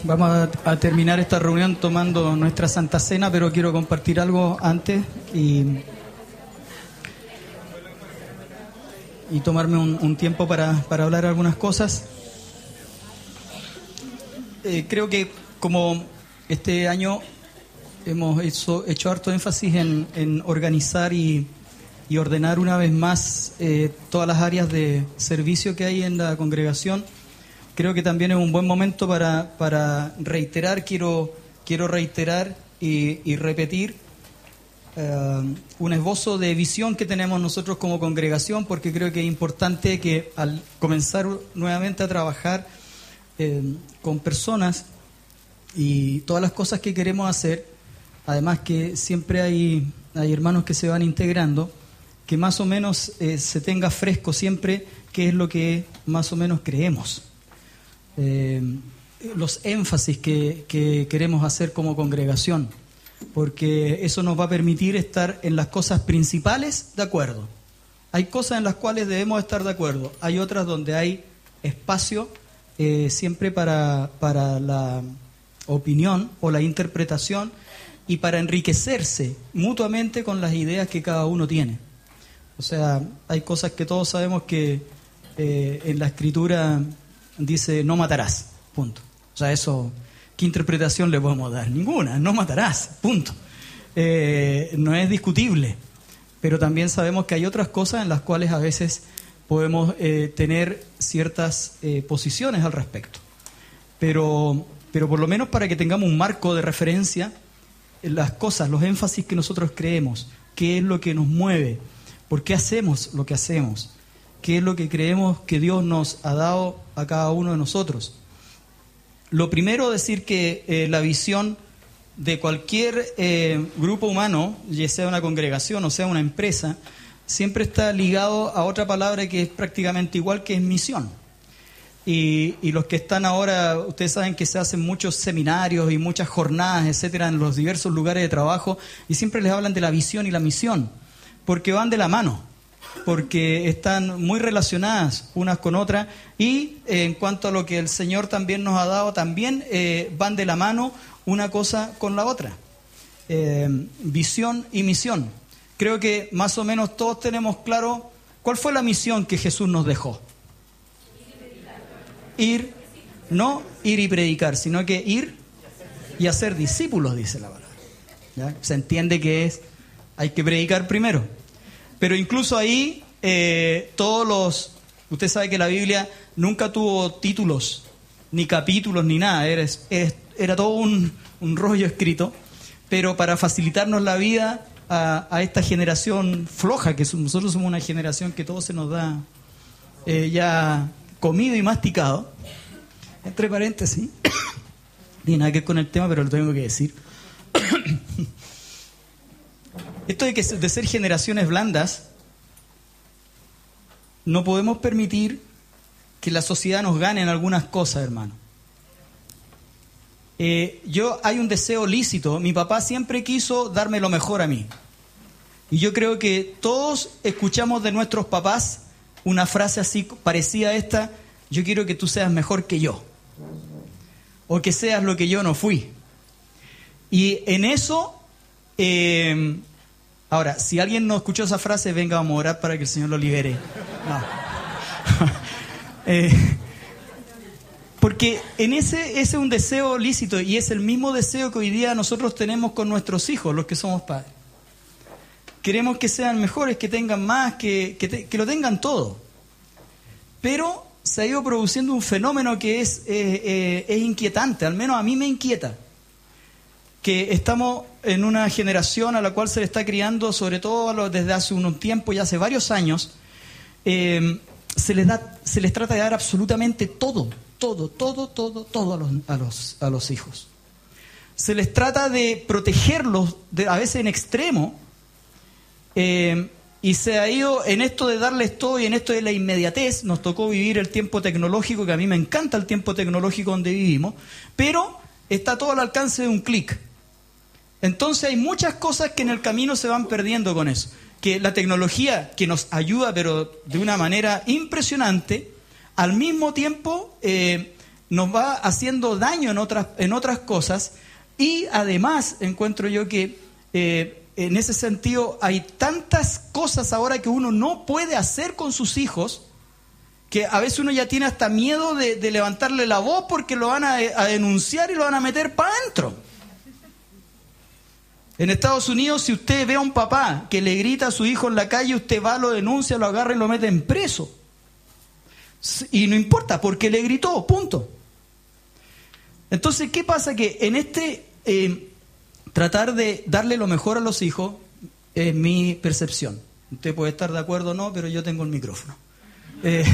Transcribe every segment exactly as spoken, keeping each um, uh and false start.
Vamos a, a terminar esta reunión tomando nuestra Santa Cena, pero quiero compartir algo antes y, y tomarme un, un tiempo para, para hablar algunas cosas. Eh, creo que como este año hemos hecho, hecho harto énfasis en, en organizar y, y ordenar una vez más eh, todas las áreas de servicio que hay en la congregación, creo que también es un buen momento para, para reiterar, quiero, quiero reiterar y, y repetir uh, un esbozo de visión que tenemos nosotros como congregación, porque creo que es importante que al comenzar nuevamente a trabajar eh, con personas y todas las cosas que queremos hacer, además que siempre hay, hay hermanos que se van integrando, que más o menos eh, se tenga fresco siempre qué es lo que más o menos creemos. Eh, los énfasis que, que queremos hacer como congregación, porque eso nos va a permitir estar en las cosas principales de acuerdo. Hay cosas en las cuales debemos estar de acuerdo, hay otras donde hay espacio eh, siempre para, para la opinión o la interpretación y para enriquecerse mutuamente con las ideas que cada uno tiene. O sea, hay cosas que todos sabemos que eh, en la Escritura dice no matarás, punto. O sea, eso, ¿qué interpretación le podemos dar? Ninguna, no matarás, punto. Eh, no es discutible, pero también sabemos que hay otras cosas en las cuales a veces podemos eh, tener ciertas eh, posiciones al respecto. Pero, pero por lo menos para que tengamos un marco de referencia, las cosas, los énfasis que nosotros creemos, qué es lo que nos mueve, por qué hacemos lo que hacemos, qué es lo que creemos que Dios nos ha dado a cada uno de nosotros. Lo primero, decir que eh, la visión de cualquier eh, grupo humano, ya sea una congregación o sea una empresa, siempre está ligado a otra palabra que es prácticamente igual, que es misión. Y, y los que están ahora, ustedes saben que se hacen muchos seminarios y muchas jornadas, etcétera, en los diversos lugares de trabajo, y siempre les hablan de la visión y la misión, porque van de la mano, porque están muy relacionadas unas con otras, y eh, en cuanto a lo que el Señor también nos ha dado, también eh, van de la mano una cosa con la otra. Eh, visión y misión. Creo que más o menos todos tenemos claro cuál fue la misión que Jesús nos dejó. Ir, no ir y predicar, sino que ir y hacer discípulos, dice la palabra. ¿Ya? Se entiende que es, hay que predicar primero. Pero incluso ahí, eh, todos los... Usted sabe que la Biblia nunca tuvo títulos, ni capítulos, ni nada. Era, era, era todo un, un rollo escrito. Pero para facilitarnos la vida a, a esta generación floja, que nosotros somos una generación que todo se nos da eh, ya comido y masticado, entre paréntesis, tiene nada que ver con el tema, pero lo tengo que decir. Esto de, que, de ser generaciones blandas, no podemos permitir que la sociedad nos gane en algunas cosas, hermano. Eh, yo hay un deseo lícito. Mi papá siempre quiso darme lo mejor a mí. Y yo creo que todos escuchamos de nuestros papás una frase así parecida a esta: yo quiero que tú seas mejor que yo, o que seas lo que yo no fui. Y en eso... Eh, Ahora, si alguien no escuchó esa frase, venga, vamos a orar para que el Señor lo libere. No. eh, porque en ese, ese es un deseo lícito, y es el mismo deseo que hoy día nosotros tenemos con nuestros hijos, los que somos padres. Queremos que sean mejores, que tengan más, que, que, te, que lo tengan todo. Pero se ha ido produciendo un fenómeno que es, eh, eh, es inquietante, al menos a mí me inquieta. Que estamos en una generación a la cual se le está criando, sobre todo desde hace un tiempo y hace varios años, eh, se les da, se les trata de dar absolutamente todo, todo, todo, todo, todo a los, a los, a los hijos. Se les trata de protegerlos, de, a veces en extremo, eh, y se ha ido en esto de darles todo y en esto de la inmediatez. Nos tocó vivir el tiempo tecnológico, que a mí me encanta el tiempo tecnológico donde vivimos, pero está todo al alcance de un clic. Entonces hay muchas cosas que en el camino se van perdiendo con eso. Que la tecnología, que nos ayuda pero de una manera impresionante, al mismo tiempo eh, nos va haciendo daño en otras, en otras cosas. Y además encuentro yo que eh, en ese sentido hay tantas cosas ahora que uno no puede hacer con sus hijos, que a veces uno ya tiene hasta miedo de, de levantarle la voz porque lo van a, a denunciar y lo van a meter para adentro. En Estados Unidos, si usted ve a un papá que le grita a su hijo en la calle, usted va, lo denuncia, lo agarra y lo mete en preso. Y no importa, porque le gritó, punto. Entonces, ¿qué pasa? Que en este eh, tratar de darle lo mejor a los hijos, es mi percepción. Usted puede estar de acuerdo o no, pero yo tengo el micrófono. Eh,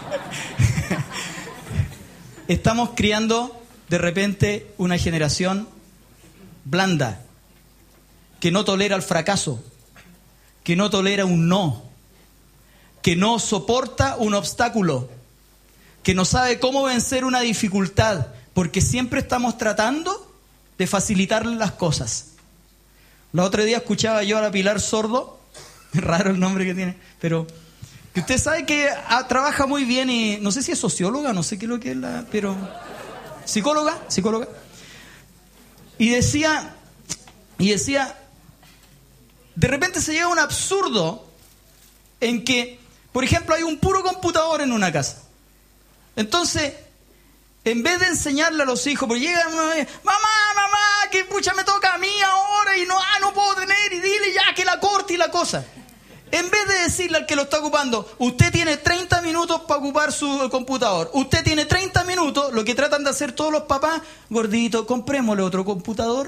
estamos criando de repente una generación blanda, que no tolera el fracaso, que no tolera un no, que no soporta un obstáculo, que no sabe cómo vencer una dificultad, porque siempre estamos tratando de facilitarle las cosas. La otra día escuchaba yo a la Pilar Sordo, raro el nombre que tiene, pero que usted sabe que ah, trabaja muy bien y no sé si es socióloga, no sé qué es lo que es la, pero psicóloga, psicóloga, y decía, y decía, de repente se llega a un absurdo en que, por ejemplo, hay un puro computador en una casa. Entonces, en vez de enseñarle a los hijos, porque llegan una vez, mamá, mamá, que pucha me toca a mí ahora y no, ah, no puedo tener, y dile ya que la corte y la cosa. En vez de decirle al que lo está ocupando, usted tiene treinta minutos para ocupar su computador, usted tiene treinta minutos, lo que tratan de hacer todos los papás, gordito, comprémosle otro computador.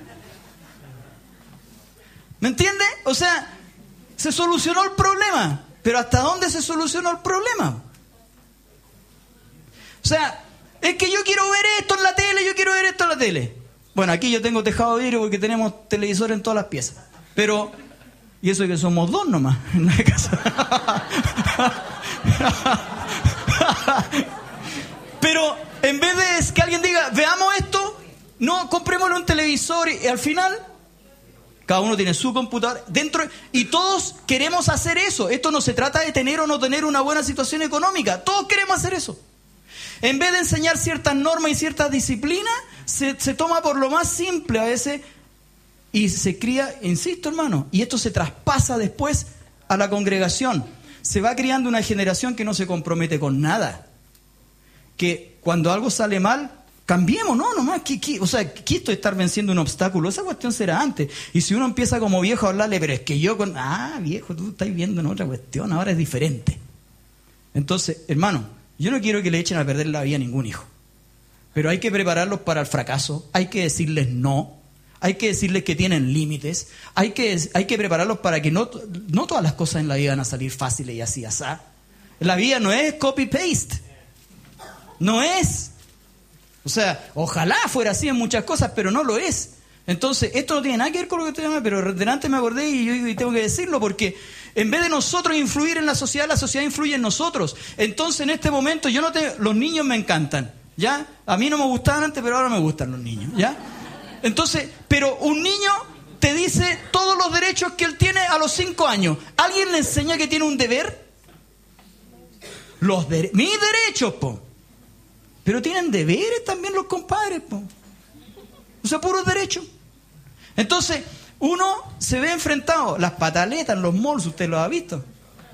¿Me entiende? O sea, se solucionó el problema, pero ¿hasta dónde se solucionó el problema? O sea, es que yo quiero ver esto en la tele, yo quiero ver esto en la tele. Bueno, aquí yo tengo tejado de vidrio porque tenemos televisor en todas las piezas. Pero, y eso es que somos dos nomás en la casa. Pero, en vez de que alguien diga, veamos esto, no, comprémosle un televisor y, y al final, cada uno tiene su computador dentro y todos queremos hacer eso. Esto no se trata de tener o no tener una buena situación económica. Todos queremos hacer eso. En vez de enseñar ciertas normas y ciertas disciplinas, se, se toma por lo más simple a veces y se cría, insisto hermano, y esto se traspasa después a la congregación. Se va criando una generación que no se compromete con nada. Que cuando algo sale mal, cambiemos, no, nomás, ¿qué, qué? O sea, ¿qué esto de estar venciendo un obstáculo? Esa cuestión será antes. Y si uno empieza como viejo a hablarle, pero es que yo con... Ah, viejo, tú estás viendo en otra cuestión, ahora es diferente. Entonces, hermano, yo no quiero que le echen a perder la vida a ningún hijo. Pero hay que prepararlos para el fracaso, hay que decirles no, hay que decirles que tienen límites, hay que, hay que prepararlos para que no, no todas las cosas en la vida van a salir fáciles y así, así. La vida no es copy-paste. No es. O sea, ojalá fuera así en muchas cosas, pero no lo es. Entonces, esto no tiene nada que ver con lo que estoy llamando, pero delante me acordé y yo y tengo que decirlo porque en vez de nosotros influir en la sociedad, la sociedad influye en nosotros. Entonces, en este momento, yo no te, los niños me encantan, ¿ya? A mí no me gustaban antes, pero ahora me gustan los niños, ¿ya? Entonces, pero un niño te dice todos los derechos que él tiene a los cinco años. ¿Alguien le enseña que tiene un deber? Los de, mis derechos, po. Pero tienen deberes también los compadres, po. O sea, puros derechos. Entonces, uno se ve enfrentado, las pataletas, los malls, usted lo ha visto.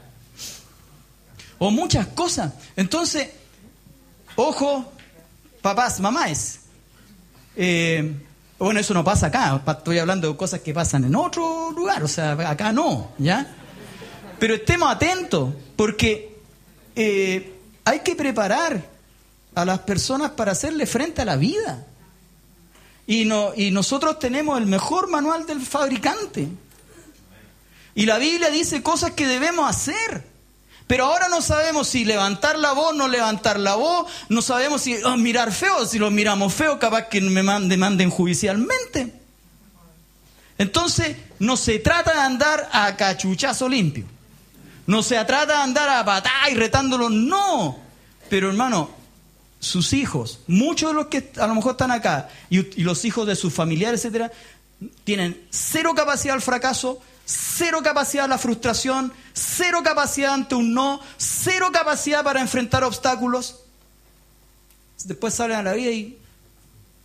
O muchas cosas. Entonces, ojo, papás, mamás. Eh, bueno, eso no pasa acá. Estoy hablando de cosas que pasan en otro lugar. O sea, acá no, ¿ya? Pero estemos atentos, porque eh, hay que preparar a las personas para hacerle frente a la vida. Y, no, y nosotros tenemos el mejor manual del fabricante. Y la Biblia dice cosas que debemos hacer. Pero ahora no sabemos si levantar la voz, no levantar la voz. No sabemos si oh, mirar feo. Si lo miramos feo, capaz que me manden, manden judicialmente. Entonces, no se trata de andar a cachuchazo limpio. No se trata de andar a patá y retándolos. No. Pero hermano, sus hijos, muchos de los que a lo mejor están acá, y, y los hijos de sus familiares, etcétera, tienen cero capacidad al fracaso, cero capacidad a la frustración, cero capacidad ante un no, cero capacidad para enfrentar obstáculos. después salen a la vida y